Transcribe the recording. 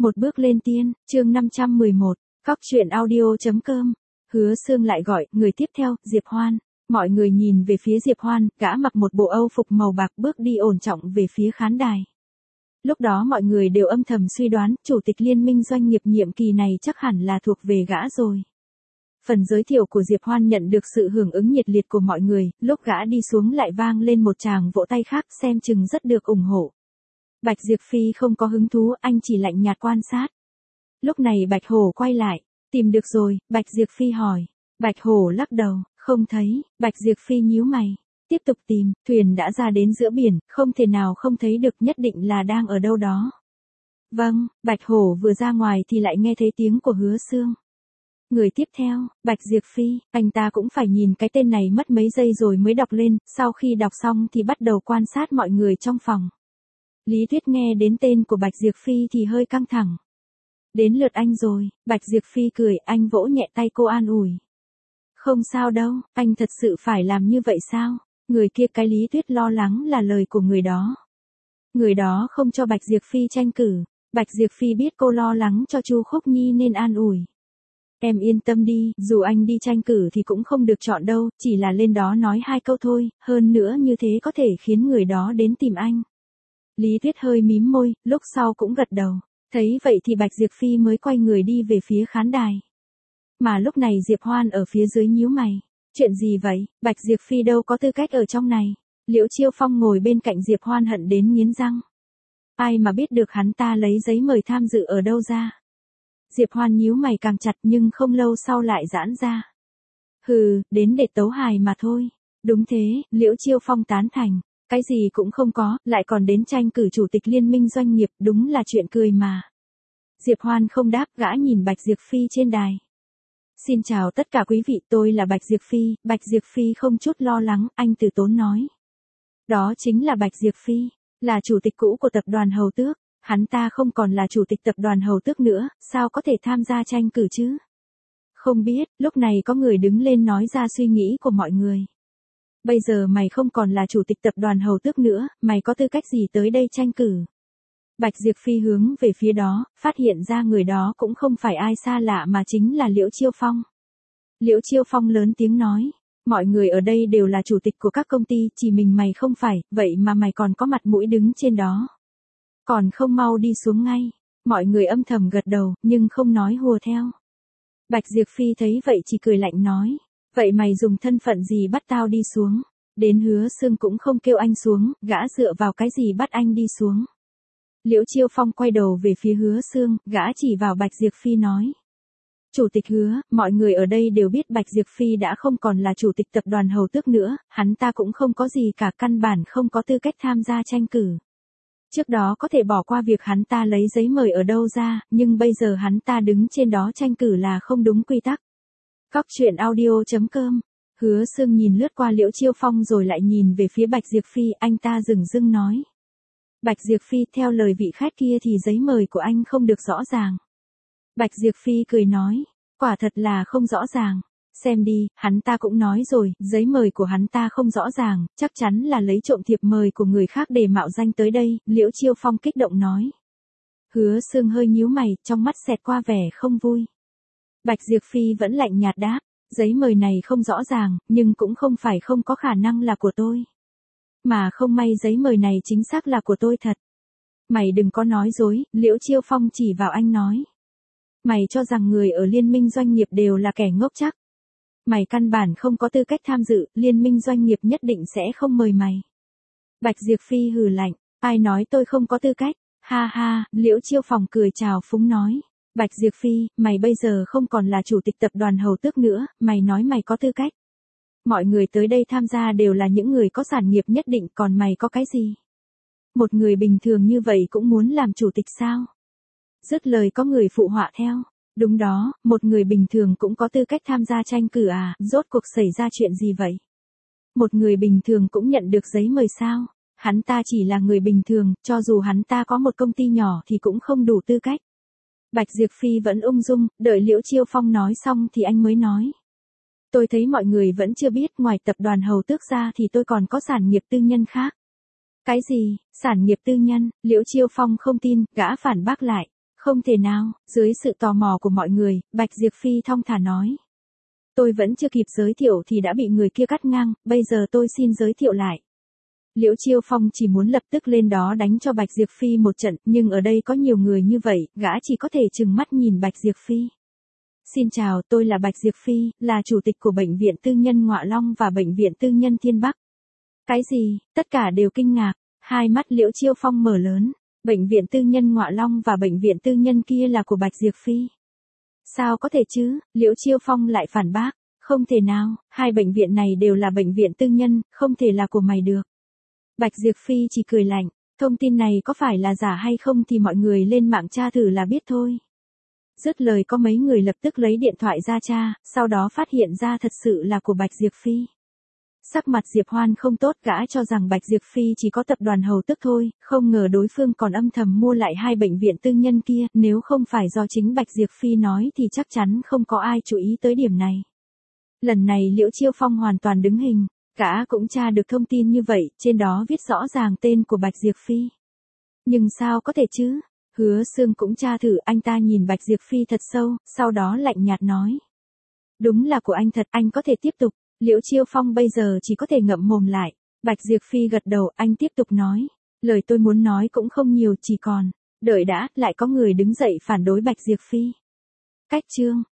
Một bước lên tiên, chương 511, Cóc truyện audio.com. Hứa Sương lại gọi, người tiếp theo, Diệp Hoan. Mọi người nhìn về phía Diệp Hoan, gã mặc một bộ âu phục màu bạc bước đi ổn trọng về phía khán đài. Lúc đó mọi người đều âm thầm suy đoán, chủ tịch liên minh doanh nghiệp nhiệm kỳ này chắc hẳn là thuộc về gã rồi. Phần giới thiệu của Diệp Hoan nhận được sự hưởng ứng nhiệt liệt của mọi người, lúc gã đi xuống lại vang lên một tràng vỗ tay khác, xem chừng rất được ủng hộ. Bạch Diệp Phi không có hứng thú, anh chỉ lạnh nhạt quan sát. Lúc này Bạch Hổ quay lại, tìm được rồi, Bạch Diệp Phi hỏi. Bạch Hổ lắc đầu, không thấy, Bạch Diệp Phi nhíu mày, tiếp tục tìm, thuyền đã ra đến giữa biển, không thể nào không thấy được, nhất định là đang ở đâu đó. Vâng, Bạch Hổ vừa ra ngoài thì lại nghe thấy tiếng của Hứa Sương. Người tiếp theo, Bạch Diệp Phi, anh ta cũng phải nhìn cái tên này mất mấy giây rồi mới đọc lên, sau khi đọc xong thì bắt đầu quan sát mọi người trong phòng. Lý Tuyết nghe đến tên của Bạch Diệp Phi thì hơi căng thẳng. Đến lượt anh rồi, Bạch Diệp Phi cười, anh vỗ nhẹ tay cô an ủi. Không sao đâu, anh thật sự phải làm như vậy sao? Người kia, cái Lý Tuyết lo lắng là lời của người đó. Người đó không cho Bạch Diệp Phi tranh cử. Bạch Diệp Phi biết cô lo lắng cho Chu Khúc Nhi nên an ủi. Em yên tâm đi, dù anh đi tranh cử thì cũng không được chọn đâu, chỉ là lên đó nói 2 câu thôi, hơn nữa như thế có thể khiến người đó đến tìm anh. Lý Tuyết hơi mím môi, lúc sau cũng gật đầu. Thấy vậy thì Bạch Diệp Phi mới quay người đi về phía khán đài. Mà lúc này Diệp Hoan ở phía dưới nhíu mày. Chuyện gì vậy, Bạch Diệp Phi đâu có tư cách ở trong này. Liễu Chiêu Phong ngồi bên cạnh Diệp Hoan hận đến nghiến răng. Ai mà biết được hắn ta lấy giấy mời tham dự ở đâu ra. Diệp Hoan nhíu mày càng chặt nhưng không lâu sau lại giãn ra. Hừ, đến để tấu hài mà thôi. Đúng thế, Liễu Chiêu Phong tán thành. Cái gì cũng không có, lại còn đến tranh cử chủ tịch liên minh doanh nghiệp, đúng là chuyện cười mà. Diệp Hoan không đáp, gã nhìn Bạch Diệp Phi trên đài. Xin chào tất cả quý vị, tôi là Bạch Diệp Phi. Bạch Diệp Phi không chút lo lắng, anh từ tốn nói. Đó chính là Bạch Diệp Phi, là chủ tịch cũ của tập đoàn Hầu Tước. Hắn ta không còn là chủ tịch tập đoàn Hầu Tước nữa, sao có thể tham gia tranh cử chứ? Không biết, lúc này có người đứng lên nói ra suy nghĩ của mọi người. Bây giờ mày không còn là chủ tịch tập đoàn Hầu Tước nữa, mày có tư cách gì tới đây tranh cử? Bạch Diệp Phi hướng về phía đó, phát hiện ra người đó cũng không phải ai xa lạ mà chính là Liễu Chiêu Phong. Liễu Chiêu Phong lớn tiếng nói, mọi người ở đây đều là chủ tịch của các công ty, chỉ mình mày không phải, vậy mà mày còn có mặt mũi đứng trên đó. Còn không mau đi xuống ngay. Mọi người âm thầm gật đầu, nhưng không nói hùa theo. Bạch Diệp Phi thấy vậy chỉ cười lạnh nói. Vậy mày dùng thân phận gì bắt tao đi xuống? Đến Hứa Sương cũng không kêu anh xuống, gã dựa vào cái gì bắt anh đi xuống? Liễu Chiêu Phong quay đầu về phía Hứa Sương, gã chỉ vào Bạch Diệp Phi nói. Chủ tịch Hứa, mọi người ở đây đều biết Bạch Diệp Phi đã không còn là chủ tịch tập đoàn Hầu Tước nữa, hắn ta cũng không có gì cả, căn bản không có tư cách tham gia tranh cử. Trước đó có thể bỏ qua việc hắn ta lấy giấy mời ở đâu ra, nhưng bây giờ hắn ta đứng trên đó tranh cử là không đúng quy tắc. Cóc truyện audio.com. Hứa Sương nhìn lướt qua Liễu Chiêu Phong rồi lại nhìn về phía Bạch Diệp Phi, anh ta dửng dưng nói. Bạch Diệp Phi, theo lời vị khách kia thì giấy mời của anh không được rõ ràng. Bạch Diệp Phi cười nói, quả thật là không rõ ràng. Xem đi, hắn ta cũng nói rồi, giấy mời của hắn ta không rõ ràng, chắc chắn là lấy trộm thiệp mời của người khác để mạo danh tới đây, Liễu Chiêu Phong kích động nói. Hứa Sương hơi nhíu mày, trong mắt xẹt qua vẻ không vui. Bạch Diệp Phi vẫn lạnh nhạt đáp, giấy mời này không rõ ràng, nhưng cũng không phải không có khả năng là của tôi. Mà không may giấy mời này chính xác là của tôi thật. Mày đừng có nói dối, Liễu Chiêu Phong chỉ vào anh nói. Mày cho rằng người ở liên minh doanh nghiệp đều là kẻ ngốc chắc. Mày căn bản không có tư cách tham dự, liên minh doanh nghiệp nhất định sẽ không mời mày. Bạch Diệp Phi hừ lạnh, ai nói tôi không có tư cách, ha ha, Liễu Chiêu Phong cười chào phúng nói. Bạch Diệp Phi, mày bây giờ không còn là chủ tịch tập đoàn Hầu Tước nữa, mày nói mày có tư cách. Mọi người tới đây tham gia đều là những người có sản nghiệp nhất định, còn mày có cái gì? Một người bình thường như vậy cũng muốn làm chủ tịch sao? Dứt lời có người phụ họa theo. Đúng đó, một người bình thường cũng có tư cách tham gia tranh cử à, rốt cuộc xảy ra chuyện gì vậy? Một người bình thường cũng nhận được giấy mời sao? Hắn ta chỉ là người bình thường, cho dù hắn ta có một công ty nhỏ thì cũng không đủ tư cách. Bạch Diệp Phi vẫn ung dung, đợi Liễu Chiêu Phong nói xong thì anh mới nói. Tôi thấy mọi người vẫn chưa biết, ngoài tập đoàn Hầu Tước ra thì tôi còn có sản nghiệp tư nhân khác. Cái gì, sản nghiệp tư nhân? Liễu Chiêu Phong không tin, gã phản bác lại. Không thể nào, dưới sự tò mò của mọi người, Bạch Diệp Phi thong thả nói. Tôi vẫn chưa kịp giới thiệu thì đã bị người kia cắt ngang, bây giờ tôi xin giới thiệu lại. Liễu Chiêu Phong chỉ muốn lập tức lên đó đánh cho Bạch Diệp Phi một trận, nhưng ở đây có nhiều người như vậy, gã chỉ có thể trừng mắt nhìn Bạch Diệp Phi. Xin chào, tôi là Bạch Diệp Phi, là chủ tịch của Bệnh viện Tư nhân Ngọa Long và Bệnh viện Tư nhân Thiên Bắc. Cái gì? Tất cả đều kinh ngạc, hai mắt Liễu Chiêu Phong mở lớn. Bệnh viện Tư nhân Ngọa Long và Bệnh viện Tư nhân kia là của Bạch Diệp Phi. Sao có thể chứ? Liễu Chiêu Phong lại phản bác. Không thể nào, hai bệnh viện này đều là bệnh viện tư nhân, không thể là của mày được. Bạch Diệp Phi chỉ cười lạnh, thông tin này có phải là giả hay không thì mọi người lên mạng tra thử là biết thôi. Dứt lời có mấy người lập tức lấy điện thoại ra tra, sau đó phát hiện ra thật sự là của Bạch Diệp Phi. Sắc mặt Diệp Hoan không tốt, gã cho rằng Bạch Diệp Phi chỉ có tập đoàn Hầu Tức thôi, không ngờ đối phương còn âm thầm mua lại hai bệnh viện tư nhân kia, nếu không phải do chính Bạch Diệp Phi nói thì chắc chắn không có ai chú ý tới điểm này. Lần này Liễu Chiêu Phong hoàn toàn đứng hình, gã cũng tra được thông tin như vậy, trên đó viết rõ ràng tên của Bạch Diệp Phi. Nhưng sao có thể chứ? Hứa Sương cũng tra thử, anh ta nhìn Bạch Diệp Phi thật sâu, sau đó lạnh nhạt nói. Đúng là của anh thật, anh có thể tiếp tục. Liễu Chiêu Phong bây giờ chỉ có thể ngậm mồm lại. Bạch Diệp Phi gật đầu, anh tiếp tục nói. Lời tôi muốn nói cũng không nhiều, chỉ còn. Đợi đã, lại có người đứng dậy phản đối Bạch Diệp Phi. Cách chương.